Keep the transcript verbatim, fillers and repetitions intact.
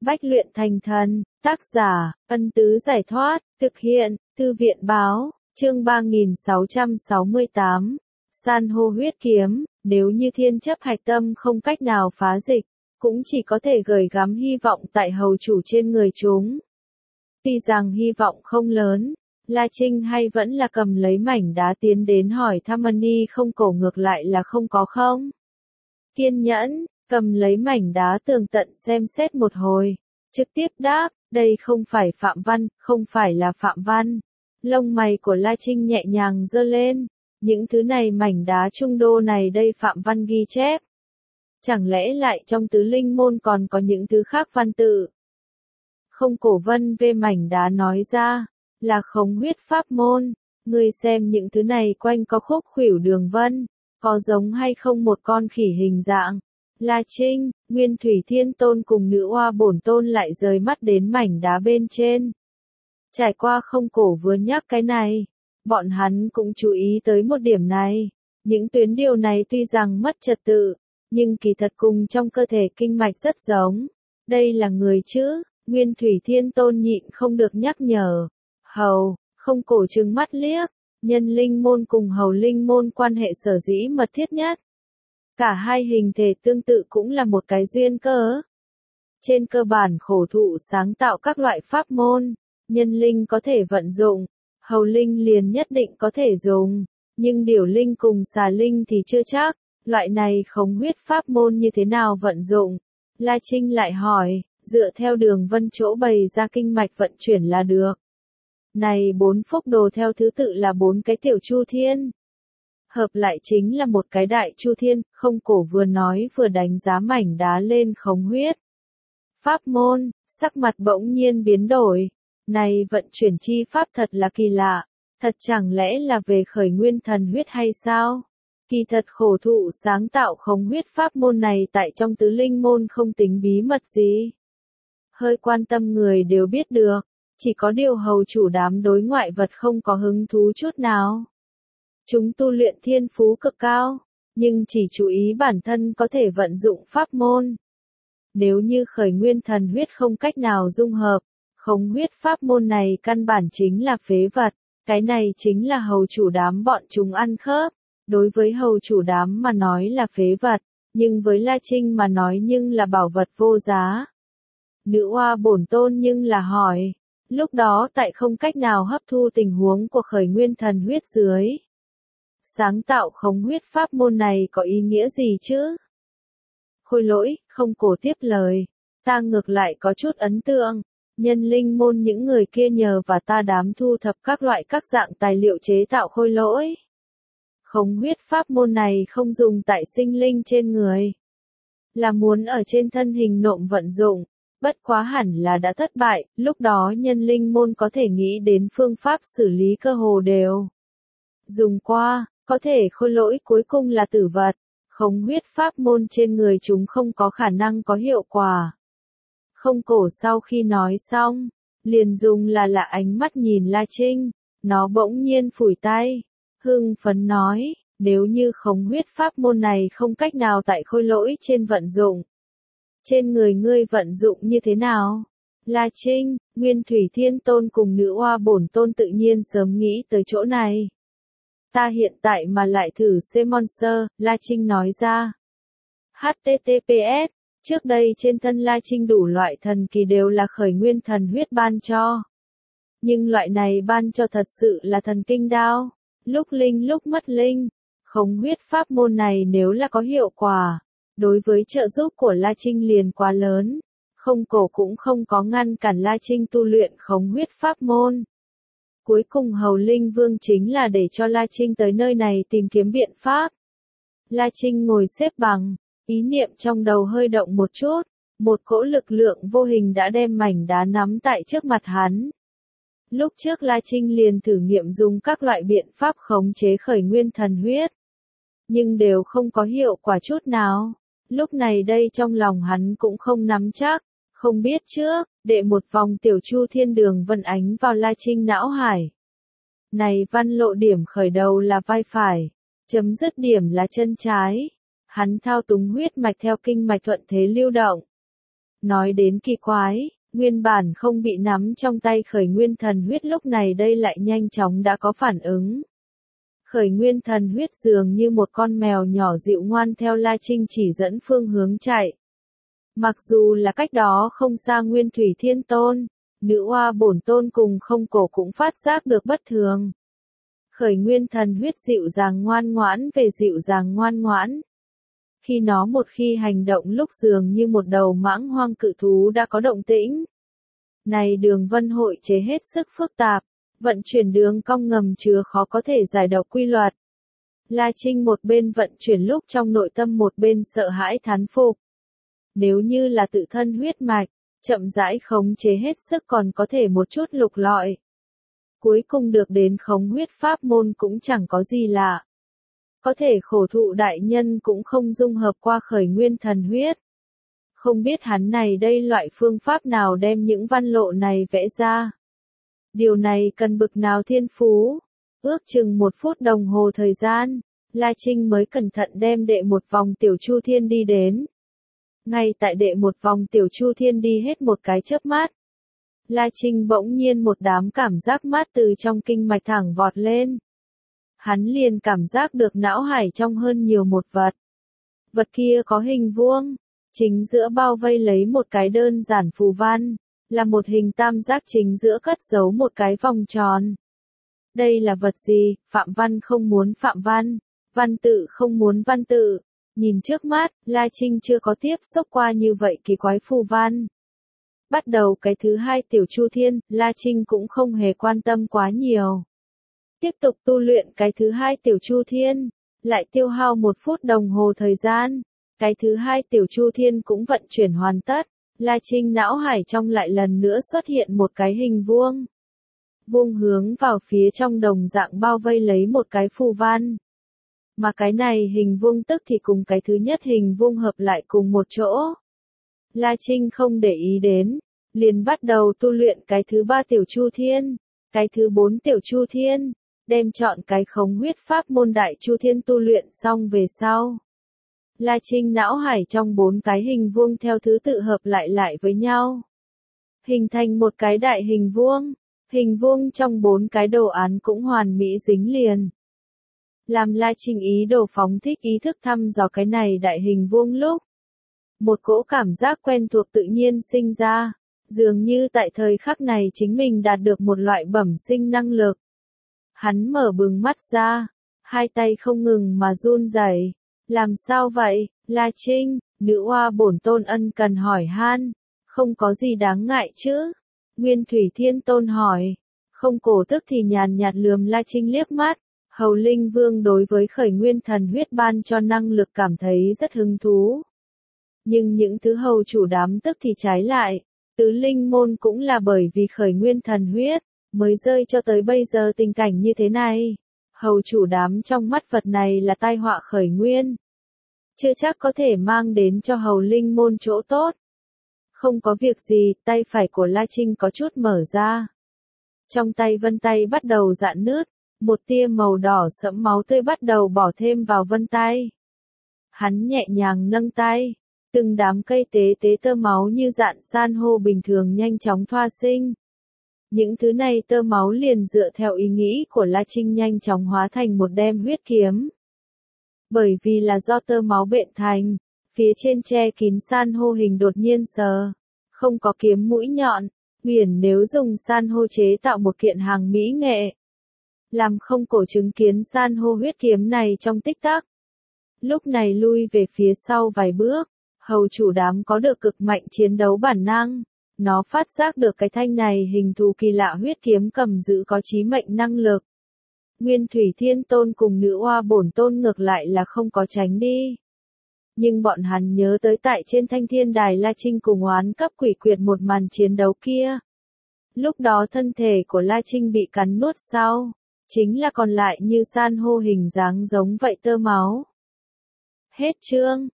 Bách luyện thành thần, tác giả, Ân Tứ Giải Thoát, thực hiện, Thư viện Báo, chương ba nghìn sáu trăm sáu mươi tám, San hô huyết kiếm, nếu như thiên chấp hạch tâm không cách nào phá dịch, cũng chỉ có thể gửi gắm hy vọng tại hầu chủ trên người chúng. Tuy rằng hy vọng không lớn, La Trinh hay vẫn là cầm lấy mảnh đá tiến đến hỏi thăm Ân không cổ ngược lại là không có không. Kiên nhẫn, cầm lấy mảnh đá tường tận xem xét một hồi, trực tiếp đáp, đây không phải Phạm Văn, không phải là Phạm Văn. Lông mày của La Trinh nhẹ nhàng giơ lên, những thứ này mảnh đá trung đô này đây Phạm Văn ghi chép. Chẳng lẽ lại trong tứ linh môn còn có những thứ khác văn tự? Không cổ vân về mảnh đá nói ra, là khống huyết pháp môn, ngươi xem những thứ này quanh có khúc khuỷu đường vân, có giống hay không một con khỉ hình dạng. La Trinh, Nguyên Thủy Thiên Tôn cùng nữ oa bổn tôn lại rời mắt đến mảnh đá bên trên. Trải qua không cổ vừa nhắc cái này, bọn hắn cũng chú ý tới một điểm này. Những tuyến điều này tuy rằng mất trật tự, nhưng kỳ thật cùng trong cơ thể kinh mạch rất giống. Đây là người chứ, Nguyên Thủy Thiên Tôn nhịn không được nhắc nhở. Hầu, không cổ trừng mắt liếc, nhân linh môn cùng hầu linh môn quan hệ sở dĩ mật thiết nhất. Cả hai hình thể tương tự cũng là một cái duyên cớ. Trên cơ bản khổ thụ sáng tạo các loại pháp môn, nhân linh có thể vận dụng, hầu linh liền nhất định có thể dùng, nhưng điểu linh cùng xà linh thì chưa chắc, loại này khống huyết pháp môn như thế nào vận dụng? La Trinh lại hỏi, dựa theo đường vân chỗ bày ra kinh mạch vận chuyển là được. Này bốn phúc đồ theo thứ tự là bốn cái tiểu chu thiên. Hợp lại chính là một cái đại chu thiên, không cổ vừa nói vừa đánh giá mảnh đá lên khống huyết. Pháp môn, sắc mặt bỗng nhiên biến đổi. Này vận chuyển chi pháp thật là kỳ lạ, thật chẳng lẽ là về khởi nguyên thần huyết hay sao? Kỳ thật khổ thụ sáng tạo khống huyết pháp môn này tại trong tứ linh môn không tính bí mật gì. Hơi quan tâm người đều biết được, chỉ có điều hầu chủ đám đối ngoại vật không có hứng thú chút nào. Chúng tu luyện thiên phú cực cao, nhưng chỉ chú ý bản thân có thể vận dụng pháp môn. Nếu như khởi nguyên thần huyết không cách nào dung hợp, khống huyết pháp môn này căn bản chính là phế vật, cái này chính là hầu chủ đám bọn chúng ăn khớp. Đối với hầu chủ đám mà nói là phế vật, nhưng với La Trinh mà nói nhưng là bảo vật vô giá. Nữ oa bổn tôn nhưng là hỏi, lúc đó tại không cách nào hấp thu tình huống của khởi nguyên thần huyết dưới. Sáng tạo khống huyết pháp môn này có ý nghĩa gì chứ? Khôi lỗi, không cổ tiếp lời, ta ngược lại có chút ấn tượng, nhân linh môn những người kia nhờ và ta đám thu thập các loại các dạng tài liệu chế tạo khôi lỗi. Khống huyết pháp môn này không dùng tại sinh linh trên người, là muốn ở trên thân hình nộm vận dụng, bất quá hẳn là đã thất bại, lúc đó nhân linh môn có thể nghĩ đến phương pháp xử lý cơ hồ đều. Dùng qua, có thể khôi lỗi cuối cùng là tử vật, khống huyết pháp môn trên người chúng không có khả năng có hiệu quả. Không cổ sau khi nói xong, liền dùng là lạ ánh mắt nhìn La Trinh, nó bỗng nhiên phủi tay, hưng phấn nói, nếu như khống huyết pháp môn này không cách nào tại khôi lỗi trên vận dụng. Trên người ngươi vận dụng như thế nào? La Trinh, Nguyên Thủy Thiên Tôn cùng nữ oa bổn tôn tự nhiên sớm nghĩ tới chỗ này. Ta hiện tại mà lại thử C-Monster, La Trinh nói ra. H T T P S, trước đây trên thân La Trinh đủ loại thần kỳ đều là khởi nguyên thần huyết ban cho. Nhưng loại này ban cho thật sự là thần kinh đao, lúc linh lúc mất linh. Khống huyết pháp môn này nếu là có hiệu quả, đối với trợ giúp của La Trinh liền quá lớn, không cổ cũng không có ngăn cản La Trinh tu luyện khống huyết pháp môn. Cuối cùng hầu linh vương chính là để cho La Trinh tới nơi này tìm kiếm biện pháp. La Trinh ngồi xếp bằng, ý niệm trong đầu hơi động một chút, một cỗ lực lượng vô hình đã đem mảnh đá nắm tại trước mặt hắn. Lúc trước La Trinh liền thử nghiệm dùng các loại biện pháp khống chế khởi nguyên thần huyết, nhưng đều không có hiệu quả chút nào. Lúc này đây trong lòng hắn cũng không nắm chắc, không biết trước, để một vòng tiểu chu thiên đường vân ánh vào La Trinh não hải. Này văn lộ điểm khởi đầu là vai phải, chấm dứt điểm là chân trái. Hắn thao túng huyết mạch theo kinh mạch thuận thế lưu động. Nói đến kỳ quái, nguyên bản không bị nắm trong tay khởi nguyên thần huyết lúc này đây lại nhanh chóng đã có phản ứng. Khởi nguyên thần huyết dường như một con mèo nhỏ dịu ngoan theo La Trinh chỉ dẫn phương hướng chạy. Mặc dù là cách đó không xa Nguyên Thủy Thiên Tôn, nữ oa bổn tôn cùng không cổ cũng phát giác được bất thường. Khởi nguyên thần huyết dịu dàng ngoan ngoãn về dịu dàng ngoan ngoãn. Khi nó một khi hành động lúc dường như một đầu mãng hoang cự thú đã có động tĩnh. Này đường vân hội chế hết sức phức tạp, vận chuyển đường cong ngầm chứa khó có thể giải độc quy luật. La Trinh một bên vận chuyển lúc trong nội tâm một bên sợ hãi thán phục. Nếu như là tự thân huyết mạch, chậm rãi khống chế hết sức còn có thể một chút lục lọi. Cuối cùng được đến khống huyết pháp môn cũng chẳng có gì lạ. Có thể khổ thụ đại nhân cũng không dung hợp qua khởi nguyên thần huyết. Không biết hắn này đây loại phương pháp nào đem những văn lộ này vẽ ra. Điều này cần bực nào thiên phú. Ước chừng một phút đồng hồ thời gian, La Trinh mới cẩn thận đem đệ một vòng tiểu chu thiên đi đến. Ngay tại đệ một vòng tiểu chu thiên đi hết một cái chớp mắt. La Trinh bỗng nhiên một đám cảm giác mát từ trong kinh mạch thẳng vọt lên. Hắn liền cảm giác được não hải trong hơn nhiều một vật. Vật kia có hình vuông, chính giữa bao vây lấy một cái đơn giản phù văn, là một hình tam giác chính giữa cất giấu một cái vòng tròn. Đây là vật gì? Phạm văn không muốn phạm văn, văn tự không muốn văn tự. Nhìn trước mắt, La Trinh chưa có tiếp xúc qua như vậy kỳ quái phù văn. Bắt đầu cái thứ hai tiểu chu thiên, La Trinh cũng không hề quan tâm quá nhiều. Tiếp tục tu luyện cái thứ hai tiểu chu thiên, lại tiêu hao một phút đồng hồ thời gian. Cái thứ hai tiểu chu thiên cũng vận chuyển hoàn tất, La Trinh não hải trong lại lần nữa xuất hiện một cái hình vuông. Vuông hướng vào phía trong đồng dạng bao vây lấy một cái phù văn. Mà cái này hình vuông tức thì cùng cái thứ nhất hình vuông hợp lại cùng một chỗ. La Trinh không để ý đến, liền bắt đầu tu luyện cái thứ ba tiểu chu thiên, cái thứ bốn tiểu chu thiên, đem chọn cái khống huyết pháp môn đại chu thiên tu luyện xong về sau. La Trinh não hải trong bốn cái hình vuông theo thứ tự hợp lại lại với nhau. Hình thành một cái đại hình vuông, hình vuông trong bốn cái đồ án cũng hoàn mỹ dính liền. Làm La Trinh ý đồ phóng thích ý thức thăm dò cái này đại hình vuông lúc. Một cỗ cảm giác quen thuộc tự nhiên sinh ra, dường như tại thời khắc này chính mình đạt được một loại bẩm sinh năng lực. Hắn mở bừng mắt ra, hai tay không ngừng mà run rẩy. Làm sao vậy, La Trinh? Nữ oa bổn tôn ân cần hỏi han. Không có gì đáng ngại chứ? Nguyên Thủy Thiên Tôn hỏi. Không cổ tức thì nhàn nhạt lườm La Trinh liếc mắt. Hầu Linh Vương đối với khởi nguyên thần huyết ban cho năng lực cảm thấy rất hứng thú. Nhưng những thứ hầu chủ đám tức thì trái lại. Tứ linh môn cũng là bởi vì khởi nguyên thần huyết, mới rơi cho tới bây giờ tình cảnh như thế này. Hầu chủ đám trong mắt vật này là tai họa khởi nguyên. Chưa chắc có thể mang đến cho hầu linh môn chỗ tốt. Không có việc gì, tay phải của La Trinh có chút mở ra. Trong tay vân tay bắt đầu rạn nứt, một tia màu đỏ sẫm máu tươi bắt đầu bỏ thêm vào vân tay. Hắn nhẹ nhàng nâng tay, từng đám cây tế tế tơ máu như dạn san hô bình thường nhanh chóng thoa sinh. Những thứ này tơ máu liền dựa theo ý nghĩ của La Trinh nhanh chóng hóa thành một đem huyết kiếm. Bởi vì là do tơ máu bện thành, phía trên che kín san hô hình đột nhiên sờ, không có kiếm mũi nhọn, huyền nếu dùng san hô chế tạo một kiện hàng mỹ nghệ. Làm không cổ chứng kiến san hô huyết kiếm này trong tích tắc. Lúc này lui về phía sau vài bước, hầu chủ đám có được cực mạnh chiến đấu bản năng. Nó phát giác được cái thanh này hình thù kỳ lạ huyết kiếm cầm giữ có chí mệnh năng lực. Nguyên Thủy Thiên Tôn cùng nữ oa bổn tôn ngược lại là không có tránh đi. Nhưng bọn hắn nhớ tới tại trên thanh thiên đài La Trinh cùng oán cấp quỷ quyệt một màn chiến đấu kia. Lúc đó thân thể của La Trinh bị cắn nuốt sau, chính là còn lại như san hô hình dáng giống vậy tơ máu. Hết chương.